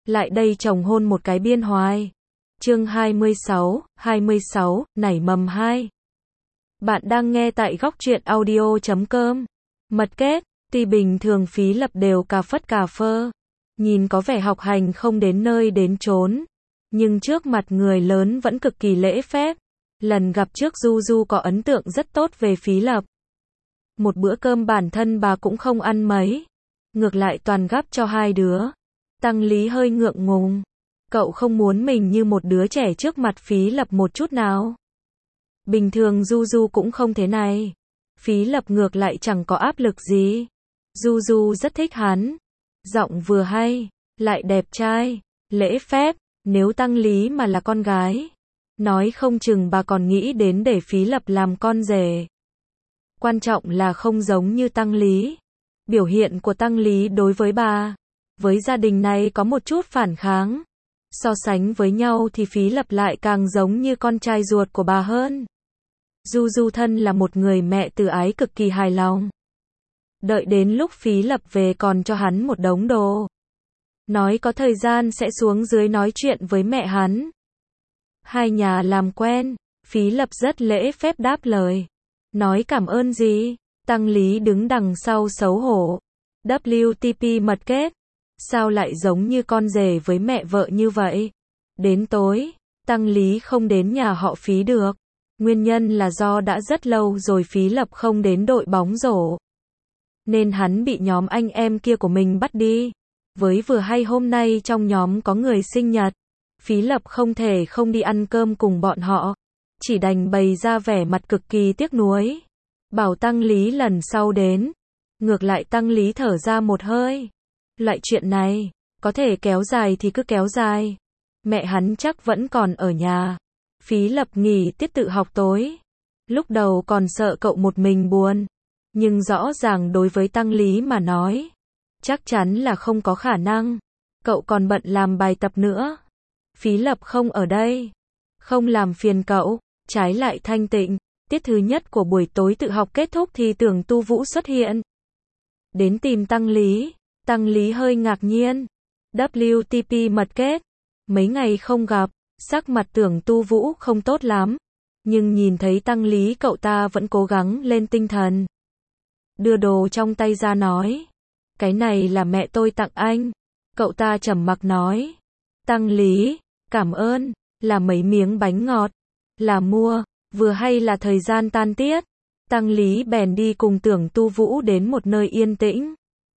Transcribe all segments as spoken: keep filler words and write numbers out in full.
lại đây chồng hôn một cái biên hoài. Chương hai mươi sáu, hai mươi sáu, nảy mầm hai. Bạn đang nghe tại góc truyện audio chấm com. Mật kết, tuy bình thường Phí Lập đều cà phất cà phơ, nhìn có vẻ học hành không đến nơi đến chốn, nhưng trước mặt người lớn vẫn cực kỳ lễ phép. Lần gặp trước Du Du có ấn tượng rất tốt về Phí Lập. Một bữa cơm bản thân bà cũng không ăn mấy, ngược lại toàn gắp cho hai đứa. Tăng Lý hơi ngượng ngùng. Cậu không muốn mình như một đứa trẻ trước mặt Phí Lập một chút nào. Bình thường Du Du cũng không thế này. Phí Lập ngược lại chẳng có áp lực gì. Du Du rất thích hắn. Giọng vừa hay, lại đẹp trai, lễ phép. Nếu Tăng Lý mà là con gái, nói không chừng bà còn nghĩ đến để Phí Lập làm con rể. Quan trọng là không giống như Tăng Lý. Biểu hiện của Tăng Lý đối với bà, với gia đình này có một chút phản kháng. So sánh với nhau thì Phí Lập lại càng giống như con trai ruột của bà hơn. Du Du thân là một người mẹ từ ái cực kỳ hài lòng. Đợi đến lúc Phí Lập về còn cho hắn một đống đồ. Nói có thời gian sẽ xuống dưới nói chuyện với mẹ hắn. Hai nhà làm quen, Phí Lập rất lễ phép đáp lời. Nói cảm ơn gì? Tăng Lý đứng đằng sau xấu hổ. vê kép tê mật kết. Sao lại giống như con rể với mẹ vợ như vậy? Đến tối, Tăng Lý không đến nhà họ Phí được. Nguyên nhân là do đã rất lâu rồi Phí Lập không đến đội bóng rổ, nên hắn bị nhóm anh em kia của mình bắt đi. Với vừa hay hôm nay trong nhóm có người sinh nhật, Phí Lập không thể không đi ăn cơm cùng bọn họ. Chỉ đành bày ra vẻ mặt cực kỳ tiếc nuối. Bảo Tăng Lý lần sau đến. Ngược lại Tăng Lý thở ra một hơi. Loại chuyện này, có thể kéo dài thì cứ kéo dài. Mẹ hắn chắc vẫn còn ở nhà. Phí Lập nghỉ tiết tự học tối. Lúc đầu còn sợ cậu một mình buồn. Nhưng rõ ràng đối với Tăng Lý mà nói, chắc chắn là không có khả năng. Cậu còn bận làm bài tập nữa. Phí Lập không ở đây. Không làm phiền cậu. Trái lại thanh tịnh. Tiết thứ nhất của buổi tối tự học kết thúc thì Tưởng Tu Vũ xuất hiện. Đến tìm Tăng Lý. Tăng Lý hơi ngạc nhiên. vê kép tê mật kết. Mấy ngày không gặp, sắc mặt Tưởng Tu Vũ không tốt lắm. Nhưng nhìn thấy Tăng Lý cậu ta vẫn cố gắng lên tinh thần. Đưa đồ trong tay ra nói. Cái này là mẹ tôi tặng anh. Cậu ta trầm mặc nói. Tăng Lý, cảm ơn. Là mấy miếng bánh ngọt. Là mua, vừa hay là thời gian tan tiết. Tăng Lý bèn đi cùng Tưởng Tu Vũ đến một nơi yên tĩnh.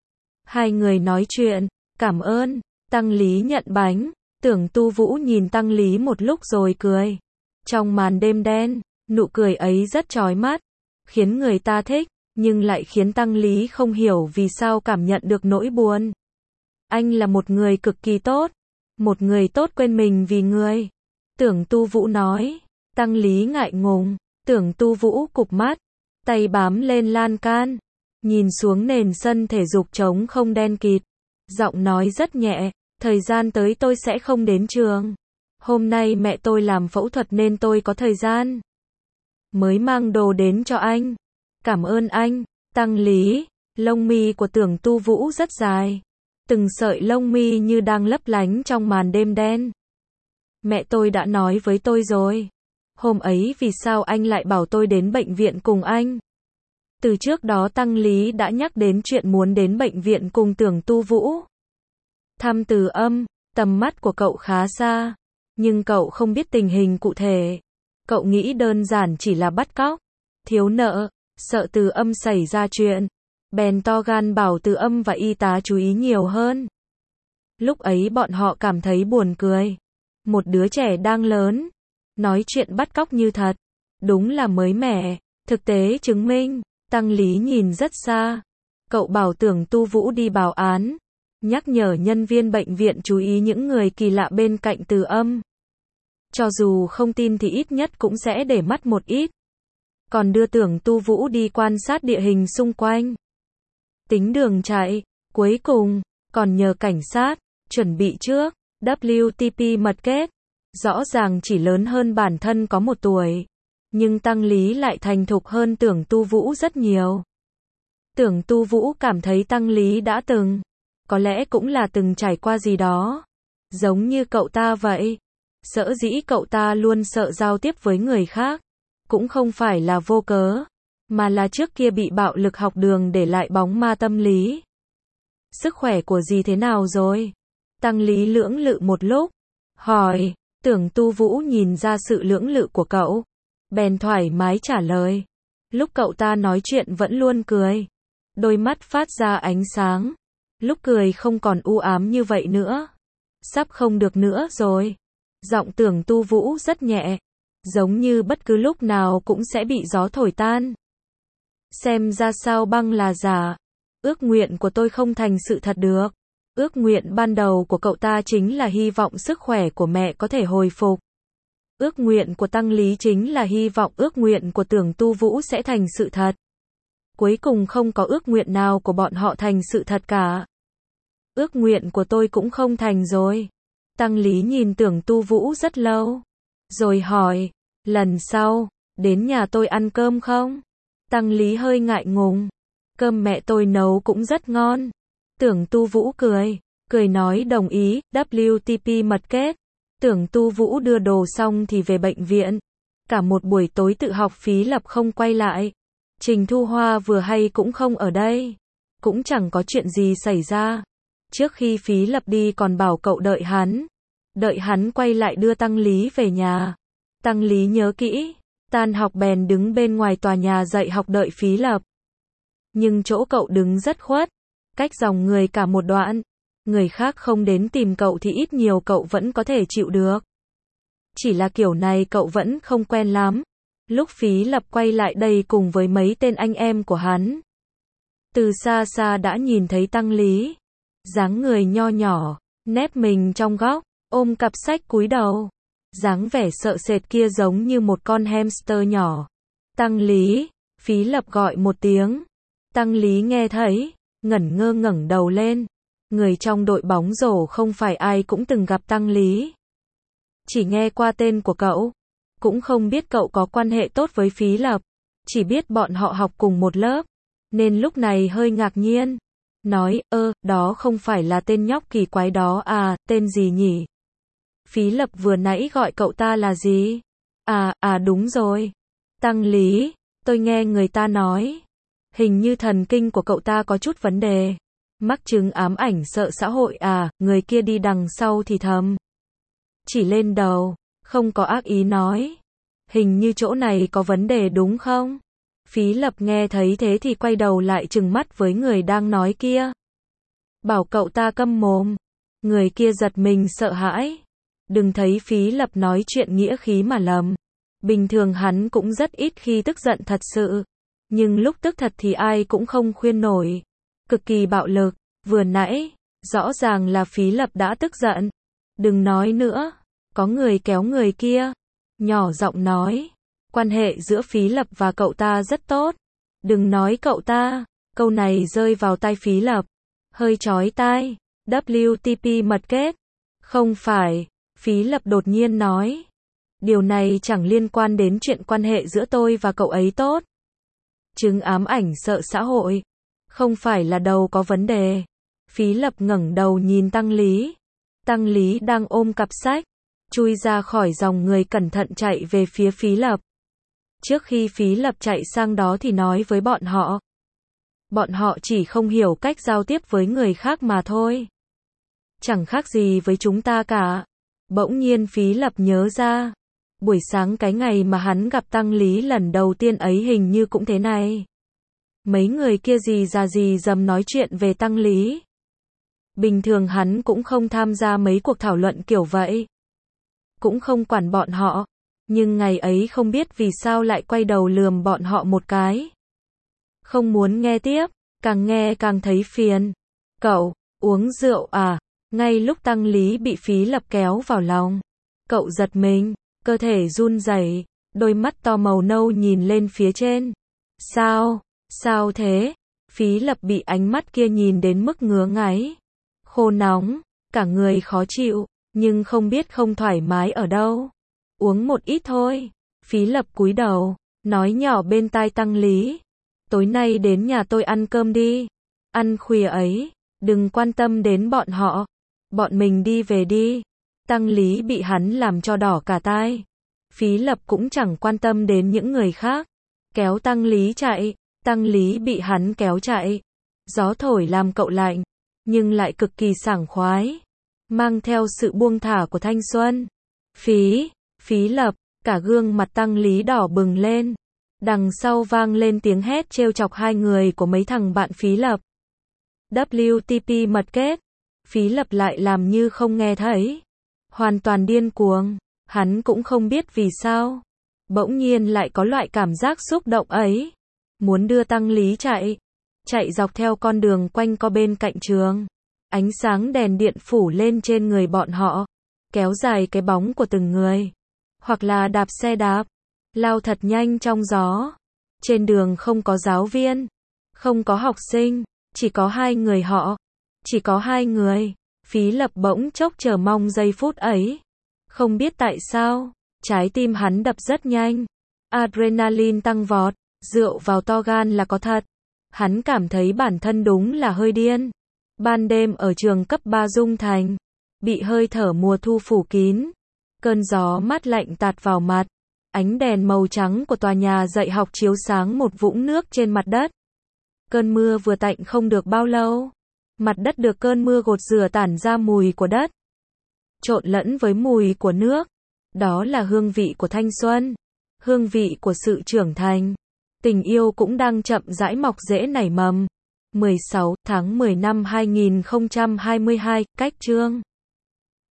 Hai người nói chuyện, cảm ơn. Tăng Lý nhận bánh. Tưởng Tu Vũ nhìn Tăng Lý một lúc rồi cười. Trong màn đêm đen, nụ cười ấy rất chói mắt, khiến người ta thích, nhưng lại khiến Tăng Lý không hiểu vì sao cảm nhận được nỗi buồn. Anh là một người cực kỳ tốt. Một người tốt quên mình vì người. Tưởng Tu Vũ nói. Tăng Lý ngại ngùng. Tưởng Tu Vũ cụp mắt, tay bám lên lan can, nhìn xuống nền sân thể dục trống không đen kịt. Giọng nói rất nhẹ. Thời gian tới tôi sẽ không đến trường. Hôm nay mẹ tôi làm phẫu thuật nên tôi có thời gian. Mới mang đồ đến cho anh. Cảm ơn anh. Tăng Lý. Lông mi của Tưởng Tu Vũ rất dài. Từng sợi lông mi như đang lấp lánh trong màn đêm đen. Mẹ tôi đã nói với tôi rồi. Hôm ấy vì sao anh lại bảo tôi đến bệnh viện cùng anh? Từ trước đó Tăng Lý đã nhắc đến chuyện muốn đến bệnh viện cùng Tưởng Tu Vũ. Thăm Từ Âm, tầm mắt của cậu khá xa, nhưng cậu không biết tình hình cụ thể. Cậu nghĩ đơn giản chỉ là bắt cóc, thiếu nợ, sợ Từ Âm xảy ra chuyện, bèn to gan bảo Từ Âm và y tá chú ý nhiều hơn. Lúc ấy bọn họ cảm thấy buồn cười. Một đứa trẻ đang lớn, nói chuyện bắt cóc như thật, đúng là mới mẻ. Thực tế chứng minh, Tăng Lý nhìn rất xa. Cậu bảo Tưởng Tu Vũ đi báo án, nhắc nhở nhân viên bệnh viện chú ý những người kỳ lạ bên cạnh Từ Âm. Cho dù không tin thì ít nhất cũng sẽ để mắt một ít. Còn đưa Tưởng Tu Vũ đi quan sát địa hình xung quanh. Tính đường chạy, cuối cùng, còn nhờ cảnh sát, chuẩn bị trước. vê kép tê mật kết. Rõ ràng chỉ lớn hơn bản thân có một tuổi. Nhưng Tăng Lý lại thành thục hơn Tưởng Tu Vũ rất nhiều. Tưởng Tu Vũ cảm thấy Tăng Lý đã từng, có lẽ cũng là từng trải qua gì đó. Giống như cậu ta vậy. Sở dĩ cậu ta luôn sợ giao tiếp với người khác, cũng không phải là vô cớ, mà là trước kia bị bạo lực học đường để lại bóng ma tâm lý. Sức khỏe của dì thế nào rồi? Tăng Lý lưỡng lự một lúc, hỏi. Tưởng Tu Vũ nhìn ra sự lưỡng lự của cậu, bèn thoải mái trả lời. Lúc cậu ta nói chuyện vẫn luôn cười, đôi mắt phát ra ánh sáng, lúc cười không còn u ám như vậy nữa. Sắp không được nữa rồi. Giọng Tưởng Tu Vũ rất nhẹ, giống như bất cứ lúc nào cũng sẽ bị gió thổi tan. Xem ra sao băng là giả. Ước nguyện của tôi không thành sự thật được. Ước nguyện ban đầu của cậu ta chính là hy vọng sức khỏe của mẹ có thể hồi phục. Ước nguyện của Tăng Lý chính là hy vọng ước nguyện của Tưởng Tu Vũ sẽ thành sự thật. Cuối cùng không có ước nguyện nào của bọn họ thành sự thật cả. Ước nguyện của tôi cũng không thành rồi. Tăng Lý nhìn Tưởng Tu Vũ rất lâu, rồi hỏi, lần sau, đến nhà tôi ăn cơm không? Tăng Lý hơi ngại ngùng, cơm mẹ tôi nấu cũng rất ngon. Tưởng Tu Vũ cười, cười nói đồng ý. W T P mật kết. Tưởng Tu Vũ đưa đồ xong thì về bệnh viện. Cả một buổi tối tự học Phí Lập không quay lại. Trình Thu Hoa vừa hay cũng không ở đây. Cũng chẳng có chuyện gì xảy ra. Trước khi Phí Lập đi còn bảo cậu đợi hắn. Đợi hắn quay lại đưa Tăng Lý về nhà. Tăng Lý nhớ kỹ. Tan học bèn đứng bên ngoài tòa nhà dạy học đợi Phí Lập. Nhưng chỗ cậu đứng rất khuất, cách dòng người cả một đoạn. Người khác không đến tìm cậu thì ít nhiều cậu vẫn có thể chịu được. Chỉ là kiểu này cậu vẫn không quen lắm. Lúc Phí Lập quay lại đây cùng với mấy tên anh em của hắn, từ xa xa đã nhìn thấy Tăng Lý. Dáng người nho nhỏ, nép mình trong góc, ôm cặp sách cúi đầu. Dáng vẻ sợ sệt kia giống như một con hamster nhỏ. Tăng Lý, Phí Lập gọi một tiếng. Tăng Lý nghe thấy, ngẩn ngơ ngẩng đầu lên. Người trong đội bóng rổ không phải ai cũng từng gặp Tăng Lý. Chỉ nghe qua tên của cậu, cũng không biết cậu có quan hệ tốt với Phí Lập. Chỉ biết bọn họ học cùng một lớp, nên lúc này hơi ngạc nhiên. Nói, ơ, đó không phải là tên nhóc kỳ quái đó à, tên gì nhỉ? Phí Lập vừa nãy gọi cậu ta là gì? À, à đúng rồi. Tăng Lý, tôi nghe người ta nói. Hình như thần kinh của cậu ta có chút vấn đề. Mắc chứng ám ảnh sợ xã hội à, người kia đi đằng sau thì thầm. Chỉ lên đầu, không có ác ý nói. Hình như chỗ này có vấn đề đúng không? Phí Lập nghe thấy thế thì quay đầu lại trừng mắt với người đang nói kia. Bảo cậu ta câm mồm. Người kia giật mình sợ hãi. Đừng thấy Phí Lập nói chuyện nghĩa khí mà lầm. Bình thường hắn cũng rất ít khi tức giận thật sự. Nhưng lúc tức thật thì ai cũng không khuyên nổi. Cực kỳ bạo lực. Vừa nãy, rõ ràng là Phí Lập đã tức giận. Đừng nói nữa. Có người kéo người kia. Nhỏ giọng nói. Quan hệ giữa Phí Lập và cậu ta rất tốt. Đừng nói cậu ta. Câu này rơi vào tai Phí Lập. Hơi chói tai. W T P mật kết. Không phải. Phí Lập đột nhiên nói. Điều này chẳng liên quan đến chuyện quan hệ giữa tôi và cậu ấy tốt. Chứng ám ảnh sợ xã hội. Không phải là đầu có vấn đề. Phí Lập ngẩng đầu nhìn Tăng Lý. Tăng Lý đang ôm cặp sách, chui ra khỏi dòng người cẩn thận chạy về phía Phí Lập. Trước khi Phí Lập chạy sang đó thì nói với bọn họ. Bọn họ chỉ không hiểu cách giao tiếp với người khác mà thôi. Chẳng khác gì với chúng ta cả. Bỗng nhiên Phí Lập nhớ ra. Buổi sáng cái ngày mà hắn gặp Tăng Lý lần đầu tiên ấy hình như cũng thế này. Mấy người kia gì già gì dầm nói chuyện về Tăng Lý. Bình thường hắn cũng không tham gia mấy cuộc thảo luận kiểu vậy. Cũng không quản bọn họ. Nhưng ngày ấy không biết vì sao lại quay đầu lườm bọn họ một cái. Không muốn nghe tiếp, càng nghe càng thấy phiền. Cậu, uống rượu à? Ngay lúc Tăng Lý bị Phí Lập kéo vào lòng, cậu giật mình, cơ thể run rẩy, đôi mắt to màu nâu nhìn lên phía trên. Sao? Sao thế? Phí Lập bị ánh mắt kia nhìn đến mức ngứa ngáy, khô nóng, cả người khó chịu, nhưng không biết không thoải mái ở đâu. Uống một ít thôi. Phí Lập cúi đầu, nói nhỏ bên tai Tăng Lý. Tối nay đến nhà tôi ăn cơm đi. Ăn khuya ấy, đừng quan tâm đến bọn họ. Bọn mình đi về đi. Tăng Lý bị hắn làm cho đỏ cả tai. Phí Lập cũng chẳng quan tâm đến những người khác. Kéo Tăng Lý chạy. Tăng Lý bị hắn kéo chạy. Gió thổi làm cậu lạnh, nhưng lại cực kỳ sảng khoái. Mang theo sự buông thả của thanh xuân. Phí, Phí Lập, cả gương mặt Tăng Lý đỏ bừng lên. Đằng sau vang lên tiếng hét trêu chọc hai người của mấy thằng bạn Phí Lập. vê kép tê mật kết. Phí Lập lại làm như không nghe thấy. Hoàn toàn điên cuồng. Hắn cũng không biết vì sao. Bỗng nhiên lại có loại cảm giác xúc động ấy. Muốn đưa Tăng Lý chạy. Chạy dọc theo con đường quanh co bên cạnh trường. Ánh sáng đèn điện phủ lên trên người bọn họ. Kéo dài cái bóng của từng người. Hoặc là đạp xe đạp. Lao thật nhanh trong gió. Trên đường không có giáo viên. Không có học sinh. Chỉ có hai người họ. Chỉ có hai người. Phí Lập bỗng chốc chờ mong giây phút ấy. Không biết tại sao. Trái tim hắn đập rất nhanh. Adrenaline tăng vọt. Rượu vào to gan là có thật. Hắn cảm thấy bản thân đúng là hơi điên. Ban đêm ở trường cấp ba Dung Thành. Bị hơi thở mùa thu phủ kín. Cơn gió mát lạnh tạt vào mặt. Ánh đèn màu trắng của tòa nhà dạy học chiếu sáng một vũng nước trên mặt đất. Cơn mưa vừa tạnh không được bao lâu. Mặt đất được cơn mưa gột rửa tản ra mùi của đất. Trộn lẫn với mùi của nước. Đó là hương vị của thanh xuân. Hương vị của sự trưởng thành. Tình yêu cũng đang chậm rãi mọc rễ nảy mầm. mười sáu tháng mười năm hai nghìn không trăm hai mươi hai, cách chương